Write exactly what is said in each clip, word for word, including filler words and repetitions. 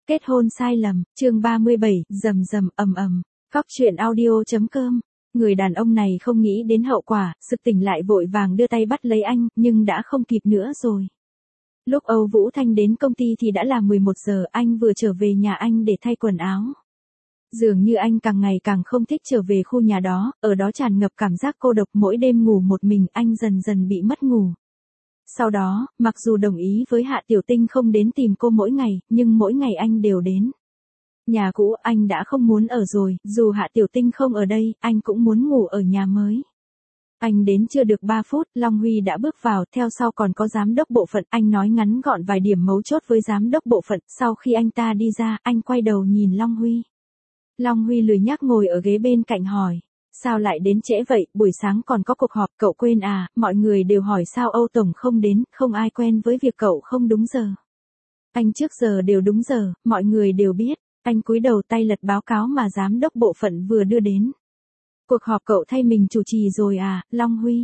Kết hôn sai lầm, chương ba mươi bảy, rầm rầm, ầm ầm. Cóc truyện audio.com. Người đàn ông này không nghĩ đến hậu quả, sực tỉnh lại vội vàng đưa tay bắt lấy anh, nhưng đã không kịp nữa rồi. Lúc Âu Vũ Thanh đến công ty thì đã là mười một giờ, anh vừa trở về nhà anh để thay quần áo. Dường như anh càng ngày càng không thích trở về khu nhà đó, ở đó tràn ngập cảm giác cô độc, mỗi đêm ngủ một mình anh dần dần bị mất ngủ. Sau đó, mặc dù đồng ý với Hạ Tiểu Tinh không đến tìm cô mỗi ngày, nhưng mỗi ngày anh đều đến. Nhà cũ anh đã không muốn ở rồi, dù Hạ Tiểu Tinh không ở đây, anh cũng muốn ngủ ở nhà mới. Anh đến chưa được ba phút, Long Huy đã bước vào, theo sau còn có giám đốc bộ phận, anh nói ngắn gọn vài điểm mấu chốt với giám đốc bộ phận, sau khi anh ta đi ra, anh quay đầu nhìn Long Huy. Long Huy lười nhác ngồi ở ghế bên cạnh hỏi. Sao lại đến trễ vậy, buổi sáng còn có cuộc họp, cậu quên à, mọi người đều hỏi sao Âu Tổng không đến, không ai quen với việc cậu không đúng giờ. Anh trước giờ đều đúng giờ, mọi người đều biết, anh cúi đầu tay lật báo cáo mà giám đốc bộ phận vừa đưa đến. Cuộc họp cậu thay mình chủ trì rồi à, Long Huy.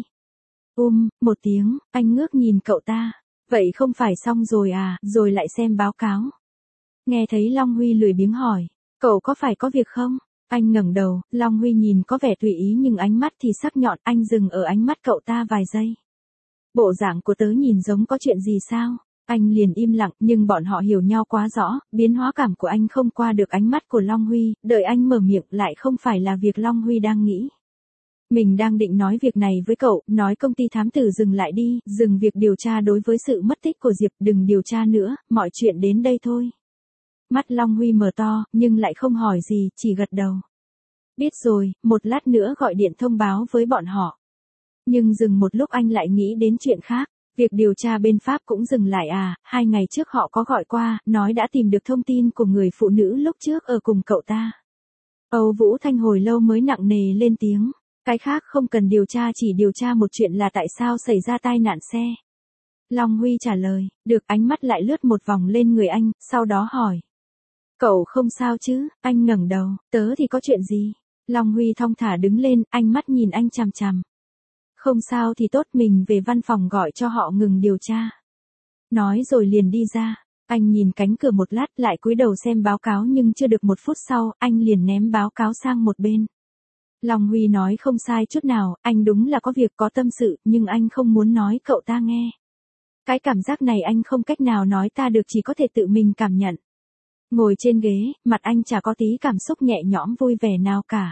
Um, một tiếng, anh ngước nhìn cậu ta, vậy không phải xong rồi à, rồi lại xem báo cáo. Nghe thấy Long Huy lười biếng hỏi, cậu có phải có việc không? Anh ngẩng đầu, Long Huy nhìn có vẻ tùy ý nhưng ánh mắt thì sắc nhọn, anh dừng ở ánh mắt cậu ta vài giây. Bộ dạng của tớ nhìn giống có chuyện gì sao? Anh liền im lặng, nhưng bọn họ hiểu nhau quá rõ, biến hóa cảm của anh không qua được ánh mắt của Long Huy, đợi anh mở miệng lại không phải là việc Long Huy đang nghĩ. Mình đang định nói việc này với cậu, nói công ty thám tử dừng lại đi, dừng việc điều tra đối với sự mất tích của Diệp, đừng điều tra nữa, mọi chuyện đến đây thôi. Mắt Long Huy mở to, nhưng lại không hỏi gì, chỉ gật đầu. Biết rồi, một lát nữa gọi điện thông báo với bọn họ. Nhưng dừng một lúc anh lại nghĩ đến chuyện khác. Việc điều tra bên Pháp cũng dừng lại à, hai ngày trước họ có gọi qua, nói đã tìm được thông tin của người phụ nữ lúc trước ở cùng cậu ta. Âu Vũ Thanh hồi lâu mới nặng nề lên tiếng. Cái khác không cần điều tra, chỉ điều tra một chuyện là tại sao xảy ra tai nạn xe. Long Huy trả lời, được, ánh mắt lại lướt một vòng lên người anh, sau đó hỏi. Cậu không sao chứ, anh ngẩng đầu, tớ thì có chuyện gì? Long Huy thong thả đứng lên, ánh mắt nhìn anh chằm chằm. Không sao thì tốt, mình về văn phòng gọi cho họ ngừng điều tra. Nói rồi liền đi ra, anh nhìn cánh cửa một lát lại cúi đầu xem báo cáo nhưng chưa được một phút sau, anh liền ném báo cáo sang một bên. Long Huy nói không sai chút nào, anh đúng là có việc có tâm sự, nhưng anh không muốn nói cậu ta nghe. Cái cảm giác này anh không cách nào nói ta được, chỉ có thể tự mình cảm nhận. Ngồi trên ghế, mặt anh chả có tí cảm xúc nhẹ nhõm vui vẻ nào cả.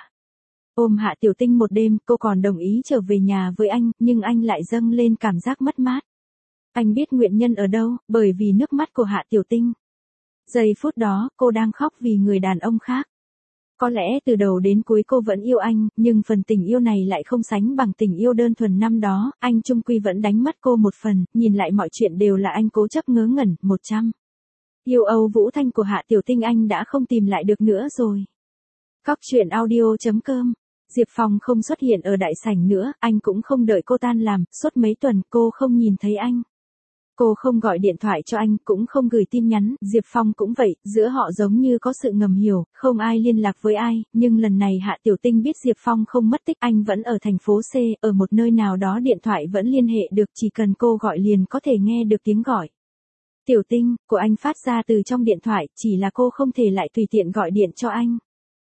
Ôm Hạ Tiểu Tinh một đêm, cô còn đồng ý trở về nhà với anh, nhưng anh lại dâng lên cảm giác mất mát. Anh biết nguyên nhân ở đâu, bởi vì nước mắt của Hạ Tiểu Tinh. Giây phút đó, cô đang khóc vì người đàn ông khác. Có lẽ từ đầu đến cuối cô vẫn yêu anh, nhưng phần tình yêu này lại không sánh bằng tình yêu đơn thuần năm đó, anh chung quy vẫn đánh mất cô một phần, nhìn lại mọi chuyện đều là anh cố chấp ngớ ngẩn, một trăm. Yêu Âu Vũ Thanh của Hạ Tiểu Tinh anh đã không tìm lại được nữa rồi. Cóc truyện audio.com. Diệp Phong không xuất hiện ở đại sảnh nữa, anh cũng không đợi cô tan làm, suốt mấy tuần cô không nhìn thấy anh. Cô không gọi điện thoại cho anh, cũng không gửi tin nhắn, Diệp Phong cũng vậy, giữa họ giống như có sự ngầm hiểu, không ai liên lạc với ai, nhưng lần này Hạ Tiểu Tinh biết Diệp Phong không mất tích, anh vẫn ở thành phố C, ở một nơi nào đó điện thoại vẫn liên hệ được, chỉ cần cô gọi liền có thể nghe được tiếng gọi. Tiểu Tinh, của anh phát ra từ trong điện thoại, chỉ là cô không thể lại tùy tiện gọi điện cho anh.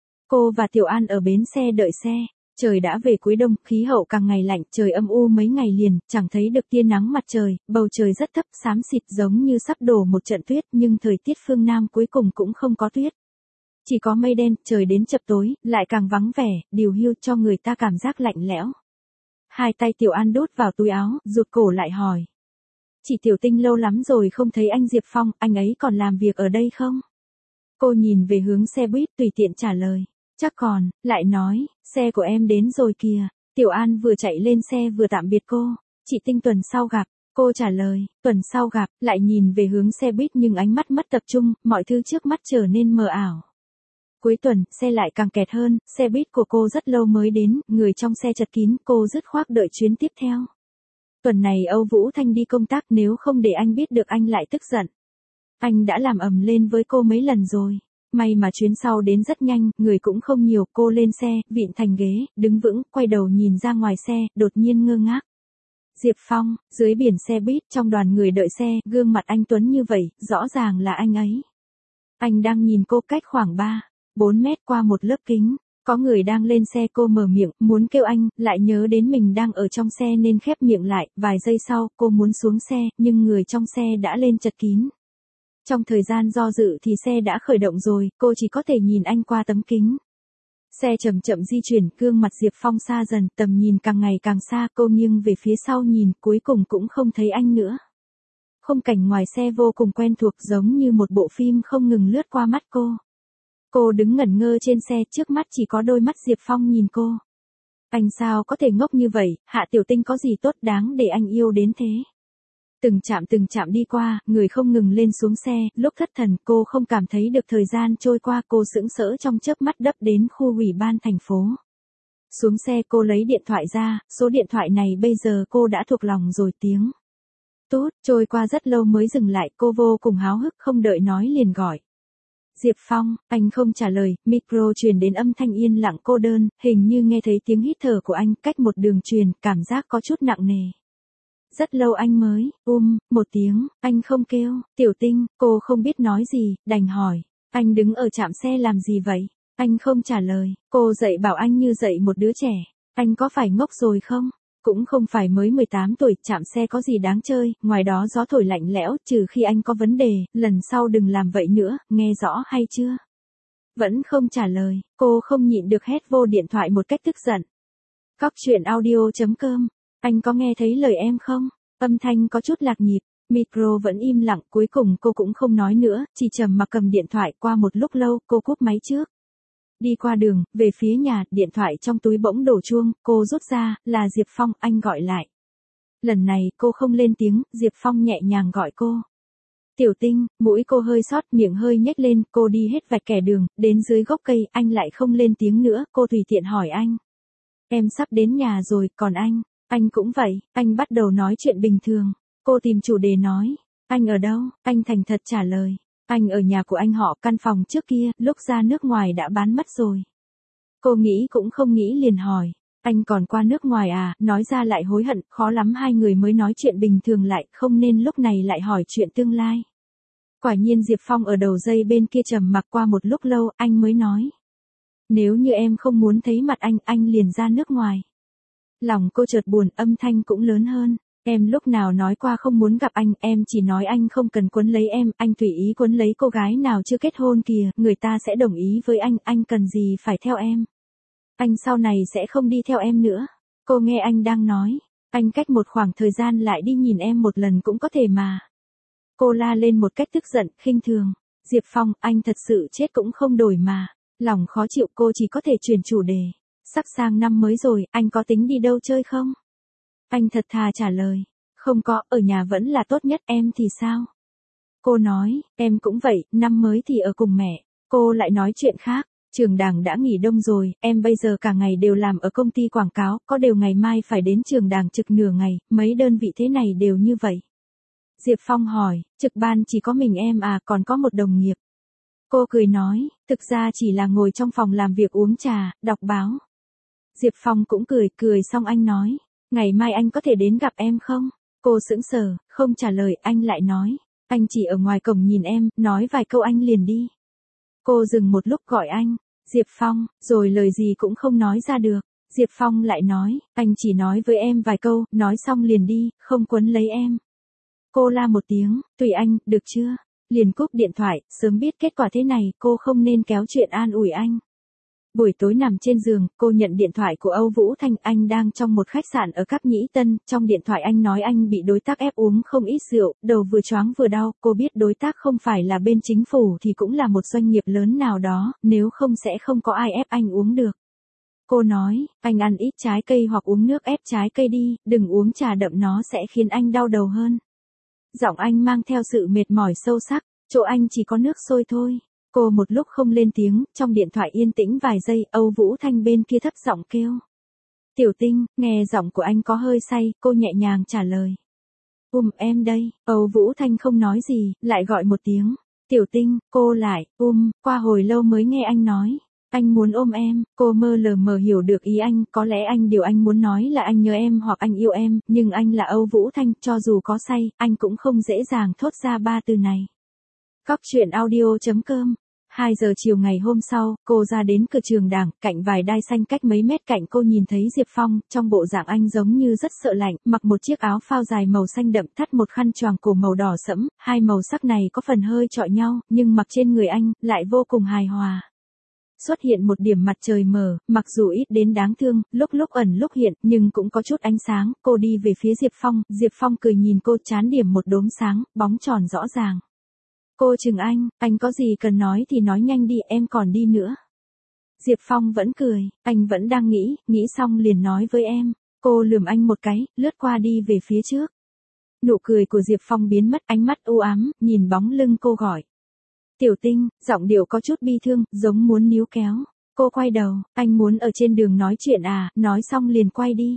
Cô và Tiểu An ở bến xe đợi xe. Trời đã về cuối đông, khí hậu càng ngày lạnh, trời âm u mấy ngày liền, chẳng thấy được tia nắng mặt trời, bầu trời rất thấp, xám xịt giống như sắp đổ một trận tuyết, nhưng thời tiết phương Nam cuối cùng cũng không có tuyết. Chỉ có mây đen, trời đến chập tối, lại càng vắng vẻ, điều hiu cho người ta cảm giác lạnh lẽo. Hai tay Tiểu An đút vào túi áo, rụt cổ lại hỏi. Chị Tiểu Tinh lâu lắm rồi không thấy anh Diệp Phong, anh ấy còn làm việc ở đây không? Cô nhìn về hướng xe buýt tùy tiện trả lời. Chắc còn, lại nói, xe của em đến rồi kìa. Tiểu An vừa chạy lên xe vừa tạm biệt cô. Chị Tinh tuần sau gặp, cô trả lời, tuần sau gặp, lại nhìn về hướng xe buýt nhưng ánh mắt mất tập trung, mọi thứ trước mắt trở nên mờ ảo. Cuối tuần, xe lại càng kẹt hơn, xe buýt của cô rất lâu mới đến, người trong xe chật kín, cô dứt khoát đợi chuyến tiếp theo. Tuần này Âu Vũ Thanh đi công tác, nếu không để anh biết được anh lại tức giận. Anh đã làm ầm lên với cô mấy lần rồi. May mà chuyến sau đến rất nhanh, người cũng không nhiều, cô lên xe, vịn thành ghế, đứng vững, quay đầu nhìn ra ngoài xe, đột nhiên ngơ ngác. Diệp Phong, dưới biển xe buýt, trong đoàn người đợi xe, gương mặt anh tuấn như vậy, rõ ràng là anh ấy. Anh đang nhìn cô cách khoảng ba, bốn mét qua một lớp kính. Có người đang lên xe, cô mở miệng, muốn kêu anh, lại nhớ đến mình đang ở trong xe nên khép miệng lại. Vài giây sau, cô muốn xuống xe, nhưng người trong xe đã lên chật kín. Trong thời gian do dự thì xe đã khởi động rồi, cô chỉ có thể nhìn anh qua tấm kính. Xe chậm chậm di chuyển, gương mặt Diệp Phong xa dần, tầm nhìn càng ngày càng xa, cô nghiêng về phía sau nhìn, cuối cùng cũng không thấy anh nữa. Khung cảnh ngoài xe vô cùng quen thuộc, giống như một bộ phim không ngừng lướt qua mắt cô. Cô đứng ngẩn ngơ trên xe, trước mắt chỉ có đôi mắt Diệp Phong nhìn cô. Anh sao có thể ngốc như vậy, Hạ Tiểu Tinh có gì tốt đáng để anh yêu đến thế? Từng chạm từng chạm đi qua, người không ngừng lên xuống xe, lúc thất thần cô không cảm thấy được thời gian trôi qua, cô sững sỡ trong chớp mắt đấp đến khu ủy ban thành phố. Xuống xe cô lấy điện thoại ra, số điện thoại này bây giờ cô đã thuộc lòng rồi, tiếng tút, trôi qua rất lâu mới dừng lại, cô vô cùng háo hức không đợi nói liền gọi. Diệp Phong, anh không trả lời, micro truyền đến âm thanh yên lặng cô đơn, hình như nghe thấy tiếng hít thở của anh cách một đường truyền, cảm giác có chút nặng nề. Rất lâu anh mới, um, một tiếng, anh không kêu, Tiểu Tinh, cô không biết nói gì, đành hỏi, anh đứng ở trạm xe làm gì vậy? Anh không trả lời, cô dạy bảo anh như dạy một đứa trẻ, anh có phải ngốc rồi không? Cũng không phải mới mười tám tuổi, trạm xe có gì đáng chơi, ngoài đó gió thổi lạnh lẽo, trừ khi anh có vấn đề, lần sau đừng làm vậy nữa, nghe rõ hay chưa? Vẫn không trả lời, cô không nhịn được hét vô điện thoại một cách tức giận. Cóc truyện audio chấm com, anh có nghe thấy lời em không? Âm thanh có chút lạc nhịp, micro vẫn im lặng, cuối cùng cô cũng không nói nữa, chỉ trầm mặc cầm điện thoại. Qua một lúc lâu, cô cúp máy trước. Đi qua đường, về phía nhà, điện thoại trong túi bỗng đổ chuông, cô rút ra, là Diệp Phong, anh gọi lại. Lần này, cô không lên tiếng, Diệp Phong nhẹ nhàng gọi cô. Tiểu Tinh, mũi cô hơi sót, miệng hơi nhếch lên, cô đi hết vạch kẻ đường, đến dưới gốc cây, anh lại không lên tiếng nữa, cô tùy tiện hỏi anh. Em sắp đến nhà rồi, còn anh? Anh cũng vậy, anh bắt đầu nói chuyện bình thường. Cô tìm chủ đề nói. Anh ở đâu? Anh thành thật trả lời. Anh ở nhà của anh họ, căn phòng trước kia, lúc ra nước ngoài đã bán mất rồi. Cô nghĩ cũng không nghĩ liền hỏi. Anh còn qua nước ngoài à? Nói ra lại hối hận, khó lắm hai người mới nói chuyện bình thường lại, không nên lúc này lại hỏi chuyện tương lai. Quả nhiên Diệp Phong ở đầu dây bên kia trầm mặc, qua một lúc lâu, anh mới nói. Nếu như em không muốn thấy mặt anh, anh liền ra nước ngoài. Lòng cô chợt buồn, âm thanh cũng lớn hơn. Em lúc nào nói qua không muốn gặp anh, em chỉ nói anh không cần quấn lấy em, anh tùy ý quấn lấy cô gái nào chưa kết hôn kìa, người ta sẽ đồng ý với anh, anh cần gì phải theo em. Anh sau này sẽ không đi theo em nữa. Cô nghe anh đang nói, anh cách một khoảng thời gian lại đi nhìn em một lần cũng có thể mà. Cô la lên một cách tức giận, khinh thường. Diệp Phong, anh thật sự chết cũng không đổi mà. Lòng khó chịu, cô chỉ có thể chuyển chủ đề. Sắp sang năm mới rồi, anh có tính đi đâu chơi không? Anh thật thà trả lời. Không có, ở nhà vẫn là tốt nhất, em thì sao? Cô nói, em cũng vậy, năm mới thì ở cùng mẹ. Cô lại nói chuyện khác. Trường Đàng đã nghỉ đông rồi, em bây giờ cả ngày đều làm ở công ty quảng cáo, có đều ngày mai phải đến Trường Đàng trực nửa ngày, mấy đơn vị thế này đều như vậy. Diệp Phong hỏi, trực ban chỉ có mình em à, còn có một đồng nghiệp. Cô cười nói, thực ra chỉ là ngồi trong phòng làm việc uống trà, đọc báo. Diệp Phong cũng cười, cười xong anh nói, ngày mai anh có thể đến gặp em không? Cô sững sờ, không trả lời, anh lại nói, anh chỉ ở ngoài cổng nhìn em, nói vài câu anh liền đi. Cô dừng một lúc gọi anh, Diệp Phong, rồi lời gì cũng không nói ra được. Diệp Phong lại nói, anh chỉ nói với em vài câu, nói xong liền đi, không quấn lấy em. Cô la một tiếng, tùy anh, được chưa? Liền cúp điện thoại, sớm biết kết quả thế này, cô không nên kéo chuyện an ủi anh. Buổi tối nằm trên giường, cô nhận điện thoại của Âu Vũ Thanh, anh đang trong một khách sạn ở Cáp Nhĩ Tân, trong điện thoại anh nói anh bị đối tác ép uống không ít rượu, đầu vừa choáng vừa đau, cô biết đối tác không phải là bên chính phủ thì cũng là một doanh nghiệp lớn nào đó, nếu không sẽ không có ai ép anh uống được. Cô nói, anh ăn ít trái cây hoặc uống nước ép trái cây đi, đừng uống trà đậm nó sẽ khiến anh đau đầu hơn. Giọng anh mang theo sự mệt mỏi sâu sắc, chỗ anh chỉ có nước sôi thôi. Cô một lúc không lên tiếng, trong điện thoại yên tĩnh vài giây, Âu Vũ Thanh bên kia thấp giọng kêu. Tiểu Tinh, nghe giọng của anh có hơi say, cô nhẹ nhàng trả lời. Um em đây, Âu Vũ Thanh không nói gì, lại gọi một tiếng. Tiểu Tinh, cô lại, um, qua hồi lâu mới nghe anh nói. Anh muốn ôm em, cô mơ lờ mờ hiểu được ý anh, có lẽ anh điều anh muốn nói là anh nhớ em hoặc anh yêu em, nhưng anh là Âu Vũ Thanh, cho dù có say, anh cũng không dễ dàng thốt ra ba từ này. Cóc truyện audio chấm com. hai giờ chiều ngày hôm sau, cô ra đến cửa trường đảng, cạnh vài đai xanh cách mấy mét cạnh cô nhìn thấy Diệp Phong, trong bộ dạng anh giống như rất sợ lạnh, mặc một chiếc áo phao dài màu xanh đậm thắt một khăn choàng cổ màu đỏ sẫm, hai màu sắc này có phần hơi chọi nhau, nhưng mặc trên người anh, lại vô cùng hài hòa. Xuất hiện một điểm mặt trời mờ, mặc dù ít đến đáng thương, lúc lúc ẩn lúc hiện, nhưng cũng có chút ánh sáng, cô đi về phía Diệp Phong, Diệp Phong cười nhìn cô chán điểm một đốm sáng, bóng tròn rõ ràng. Cô chừng anh, anh có gì cần nói thì nói nhanh đi, em còn đi nữa. Diệp Phong vẫn cười, anh vẫn đang nghĩ, nghĩ xong liền nói với em. Cô lườm anh một cái, lướt qua đi về phía trước. Nụ cười của Diệp Phong biến mất, ánh mắt u ám, nhìn bóng lưng cô gọi. Tiểu Tinh, giọng điệu có chút bi thương, giống muốn níu kéo. Cô quay đầu, anh muốn ở trên đường nói chuyện à, nói xong liền quay đi.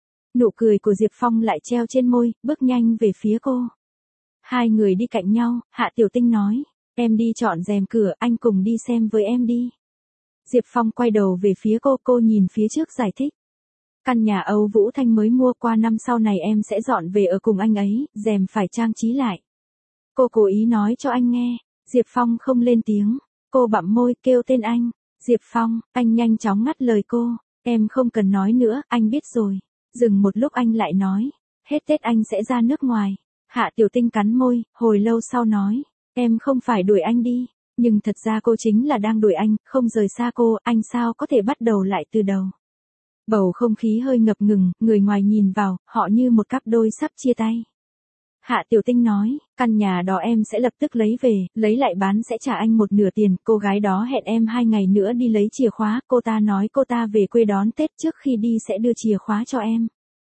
Nụ cười của Diệp Phong lại treo trên môi, bước nhanh về phía cô. Hai người đi cạnh nhau, Hạ Tiểu Tinh nói, em đi chọn rèm cửa, anh cùng đi xem với em đi. Diệp Phong quay đầu về phía cô, cô nhìn phía trước giải thích. Căn nhà Âu Vũ Thanh mới mua, qua năm sau này em sẽ dọn về ở cùng anh ấy, rèm phải trang trí lại. Cô cố ý nói cho anh nghe, Diệp Phong không lên tiếng, cô bặm môi kêu tên anh, Diệp Phong, anh nhanh chóng ngắt lời cô, em không cần nói nữa, anh biết rồi. Dừng một lúc anh lại nói, hết Tết anh sẽ ra nước ngoài. Hạ Tiểu Tinh cắn môi, hồi lâu sau nói, em không phải đuổi anh đi, nhưng thật ra cô chính là đang đuổi anh, không rời xa cô, anh sao có thể bắt đầu lại từ đầu. Bầu không khí hơi ngập ngừng, người ngoài nhìn vào, họ như một cặp đôi sắp chia tay. Hạ Tiểu Tinh nói, căn nhà đó em sẽ lập tức lấy về, lấy lại bán sẽ trả anh một nửa tiền, cô gái đó hẹn em hai ngày nữa đi lấy chìa khóa, cô ta nói cô ta về quê đón Tết, trước khi đi sẽ đưa chìa khóa cho em.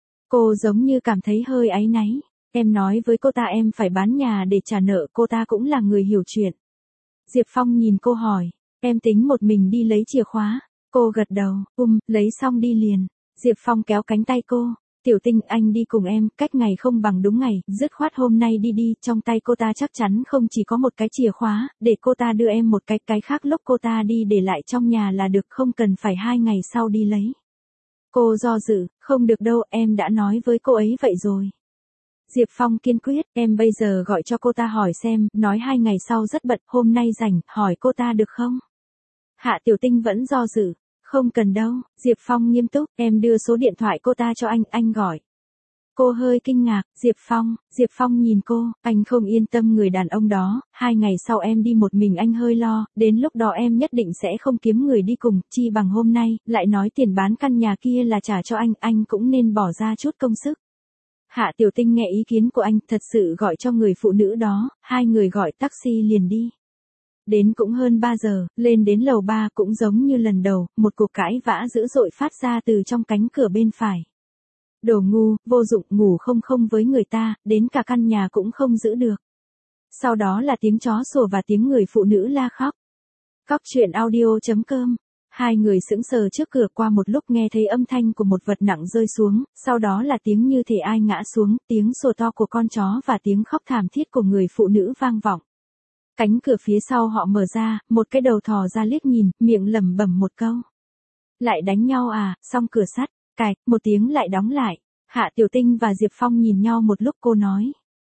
Cô giống như cảm thấy hơi áy náy. Em nói với cô ta em phải bán nhà để trả nợ, cô ta cũng là người hiểu chuyện. Diệp Phong nhìn cô hỏi, em tính một mình đi lấy chìa khóa. Cô gật đầu, um, lấy xong đi liền. Diệp Phong kéo cánh tay cô, Tiểu Tinh anh đi cùng em, cách ngày không bằng đúng ngày, dứt khoát hôm nay đi đi, trong tay cô ta chắc chắn không chỉ có một cái chìa khóa, để cô ta đưa em một cái, cái khác lúc cô ta đi để lại trong nhà là được, không cần phải hai ngày sau đi lấy. Cô do dự, không được đâu, em đã nói với cô ấy vậy rồi. Diệp Phong kiên quyết, em bây giờ gọi cho cô ta hỏi xem, nói hai ngày sau rất bận, hôm nay rảnh, hỏi cô ta được không? Hạ Tiểu Tinh vẫn do dự, không cần đâu, Diệp Phong nghiêm túc, em đưa số điện thoại cô ta cho anh, anh gọi. Cô hơi kinh ngạc, Diệp Phong, Diệp Phong nhìn cô, anh không yên tâm người đàn ông đó, hai ngày sau em đi một mình anh hơi lo, đến lúc đó em nhất định sẽ không kiếm người đi cùng, chi bằng hôm nay, lại nói tiền bán căn nhà kia là trả cho anh, anh cũng nên bỏ ra chút công sức. Hạ Tiểu Tinh nghe ý kiến của anh, thật sự gọi cho người phụ nữ đó, hai người gọi taxi liền đi. Đến cũng hơn ba giờ, lên đến lầu ba cũng giống như lần đầu, một cuộc cãi vã dữ dội phát ra từ trong cánh cửa bên phải. Đồ ngu, vô dụng, ngủ không không với người ta, đến cả căn nhà cũng không giữ được. Sau đó là tiếng chó sủa và tiếng người phụ nữ la khóc. Cóc truyện audio chấm com. Hai người sững sờ trước cửa, qua một lúc nghe thấy âm thanh của một vật nặng rơi xuống, sau đó là tiếng như thể ai ngã xuống, tiếng sủa to của con chó và tiếng khóc thảm thiết của người phụ nữ vang vọng. Cánh cửa phía sau họ mở ra, một cái đầu thò ra liếc nhìn, miệng lẩm bẩm một câu. Lại đánh nhau à, xong cửa sắt, cạch, một tiếng lại đóng lại. Hạ Tiểu Tinh và Diệp Phong nhìn nhau một lúc, cô nói.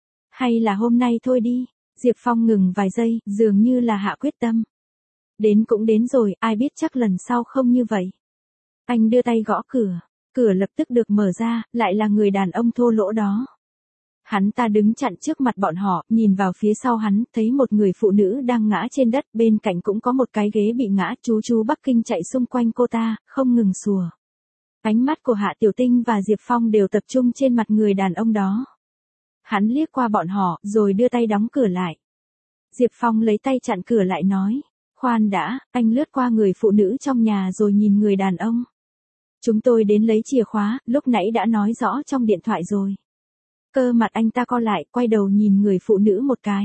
Hay là hôm nay thôi đi. Diệp Phong ngừng vài giây, dường như là hạ quyết tâm. Đến cũng đến rồi, ai biết chắc lần sau không như vậy. Anh đưa tay gõ cửa, cửa lập tức được mở ra, lại là người đàn ông thô lỗ đó. Hắn ta đứng chặn trước mặt bọn họ, nhìn vào phía sau hắn, thấy một người phụ nữ đang ngã trên đất, bên cạnh cũng có một cái ghế bị ngã, chú chú Bắc Kinh chạy xung quanh cô ta, không ngừng sủa. Ánh mắt của Hạ Tiểu Tinh và Diệp Phong đều tập trung trên mặt người đàn ông đó. Hắn liếc qua bọn họ, rồi đưa tay đóng cửa lại. Diệp Phong lấy tay chặn cửa lại nói, khoan đã, anh lướt qua người phụ nữ trong nhà rồi nhìn người đàn ông. Chúng tôi đến lấy chìa khóa, lúc nãy đã nói rõ trong điện thoại rồi. Cơ mặt anh ta co lại, quay đầu nhìn người phụ nữ một cái.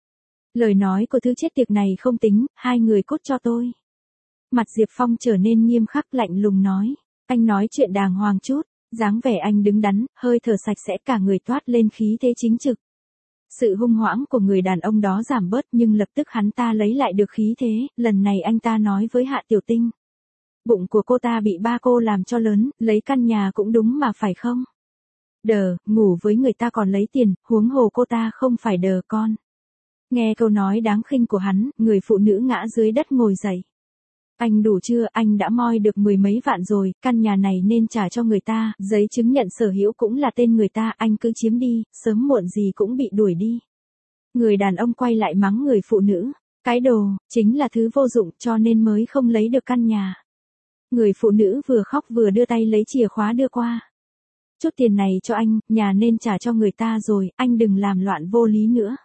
Lời nói của thứ chết tiệt này không tính, hai người cút cho tôi. Mặt Diệp Phong trở nên nghiêm khắc, lạnh lùng nói. Anh nói chuyện đàng hoàng chút, dáng vẻ anh đứng đắn, hơi thở sạch sẽ, cả người toát lên khí thế chính trực. Sự hung hoãng của người đàn ông đó giảm bớt, nhưng lập tức hắn ta lấy lại được khí thế, lần này anh ta nói với Hạ Tiểu Tinh. Bụng của cô ta bị ba cô làm cho lớn, lấy căn nhà cũng đúng mà phải không? Đờ, ngủ với người ta còn lấy tiền, huống hồ cô ta không phải đờ con. Nghe câu nói đáng khinh của hắn, người phụ nữ ngã dưới đất ngồi dậy. Anh đủ chưa, anh đã moi được mười mấy vạn rồi, căn nhà này nên trả cho người ta, giấy chứng nhận sở hữu cũng là tên người ta, anh cứ chiếm đi, sớm muộn gì cũng bị đuổi đi. Người đàn ông quay lại mắng người phụ nữ, cái đồ, chính là thứ vô dụng cho nên mới không lấy được căn nhà. Người phụ nữ vừa khóc vừa đưa tay lấy chìa khóa đưa qua. Chút tiền này cho anh, nhà nên trả cho người ta rồi, anh đừng làm loạn vô lý nữa.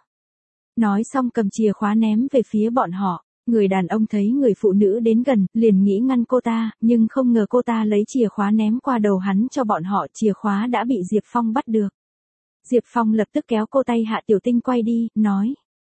Nói xong cầm chìa khóa ném về phía bọn họ. Người đàn ông thấy người phụ nữ đến gần, liền nghĩ ngăn cô ta, nhưng không ngờ cô ta lấy chìa khóa ném qua đầu hắn cho bọn họ, chìa khóa đã bị Diệp Phong bắt được. Diệp Phong lập tức kéo cô tay Hạ Tiểu Tinh quay đi, nói.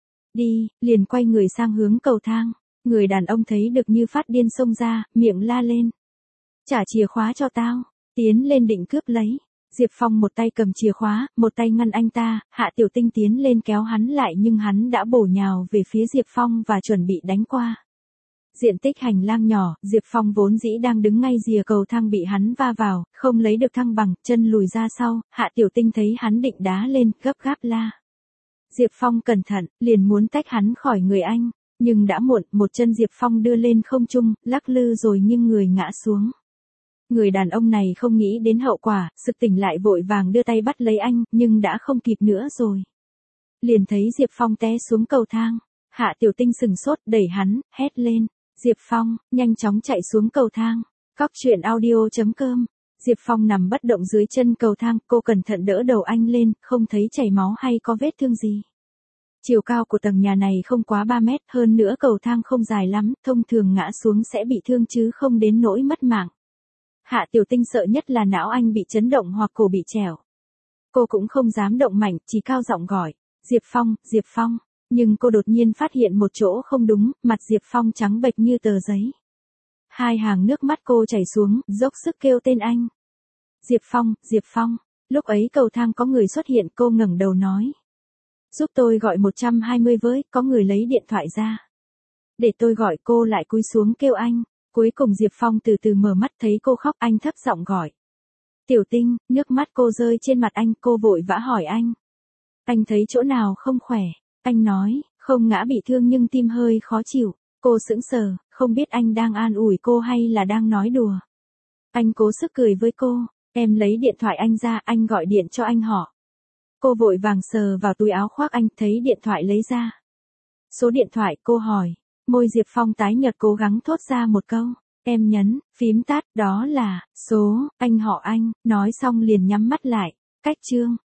Đi, liền quay người sang hướng cầu thang. Người đàn ông thấy được như phát điên xông ra, miệng la lên. Trả chìa khóa cho tao, tiến lên định cướp lấy. Diệp Phong một tay cầm chìa khóa, một tay ngăn anh ta, Hạ Tiểu Tinh tiến lên kéo hắn lại nhưng hắn đã bổ nhào về phía Diệp Phong và chuẩn bị đánh qua. Diện tích hành lang nhỏ, Diệp Phong vốn dĩ đang đứng ngay rìa cầu thang bị hắn va vào, không lấy được thăng bằng, chân lùi ra sau, Hạ Tiểu Tinh thấy hắn định đá lên, gấp gáp la. Diệp Phong cẩn thận, liền muốn tách hắn khỏi người anh, nhưng đã muộn, một chân Diệp Phong đưa lên không trung, lắc lư rồi nghiêng người ngã xuống. Người đàn ông này không nghĩ đến hậu quả, sực tỉnh lại vội vàng đưa tay bắt lấy anh, nhưng đã không kịp nữa rồi. Liền thấy Diệp Phong té xuống cầu thang. Hạ Tiểu Tinh sừng sốt đẩy hắn, hét lên. Diệp Phong, nhanh chóng chạy xuống cầu thang. Cóc truyện audio chấm com. Diệp Phong nằm bất động dưới chân cầu thang, cô cẩn thận đỡ đầu anh lên, không thấy chảy máu hay có vết thương gì. Chiều cao của tầng nhà này không quá ba mét, hơn nữa cầu thang không dài lắm, thông thường ngã xuống sẽ bị thương chứ không đến nỗi mất mạng. Hạ Tiểu Tinh sợ nhất là não anh bị chấn động hoặc cổ bị trèo. Cô cũng không dám động mạnh, chỉ cao giọng gọi. Diệp Phong, Diệp Phong. Nhưng cô đột nhiên phát hiện một chỗ không đúng, mặt Diệp Phong trắng bệch như tờ giấy. Hai hàng nước mắt cô chảy xuống, dốc sức kêu tên anh. Diệp Phong, Diệp Phong. Lúc ấy cầu thang có người xuất hiện, cô ngẩng đầu nói. Giúp tôi gọi một trăm hai mươi với, có người lấy điện thoại ra. Để tôi gọi, cô lại cúi xuống kêu anh. Cuối cùng Diệp Phong từ từ mở mắt thấy cô khóc, anh thấp giọng gọi. Tiểu Tinh, nước mắt cô rơi trên mặt anh, cô vội vã hỏi anh. Anh thấy chỗ nào không khỏe? Anh nói, không, ngã bị thương nhưng tim hơi khó chịu. Cô sững sờ, không biết anh đang an ủi cô hay là đang nói đùa. Anh cố sức cười với cô, em lấy điện thoại anh ra, anh gọi điện cho anh họ. Cô vội vàng sờ vào túi áo khoác anh, thấy điện thoại lấy ra. Số điện thoại, cô hỏi. Môi Diệp Phong tái nhợt cố gắng thốt ra một câu. Em nhấn, phím tắt, đó là, số, anh họ anh, nói xong liền nhắm mắt lại. Cách chương.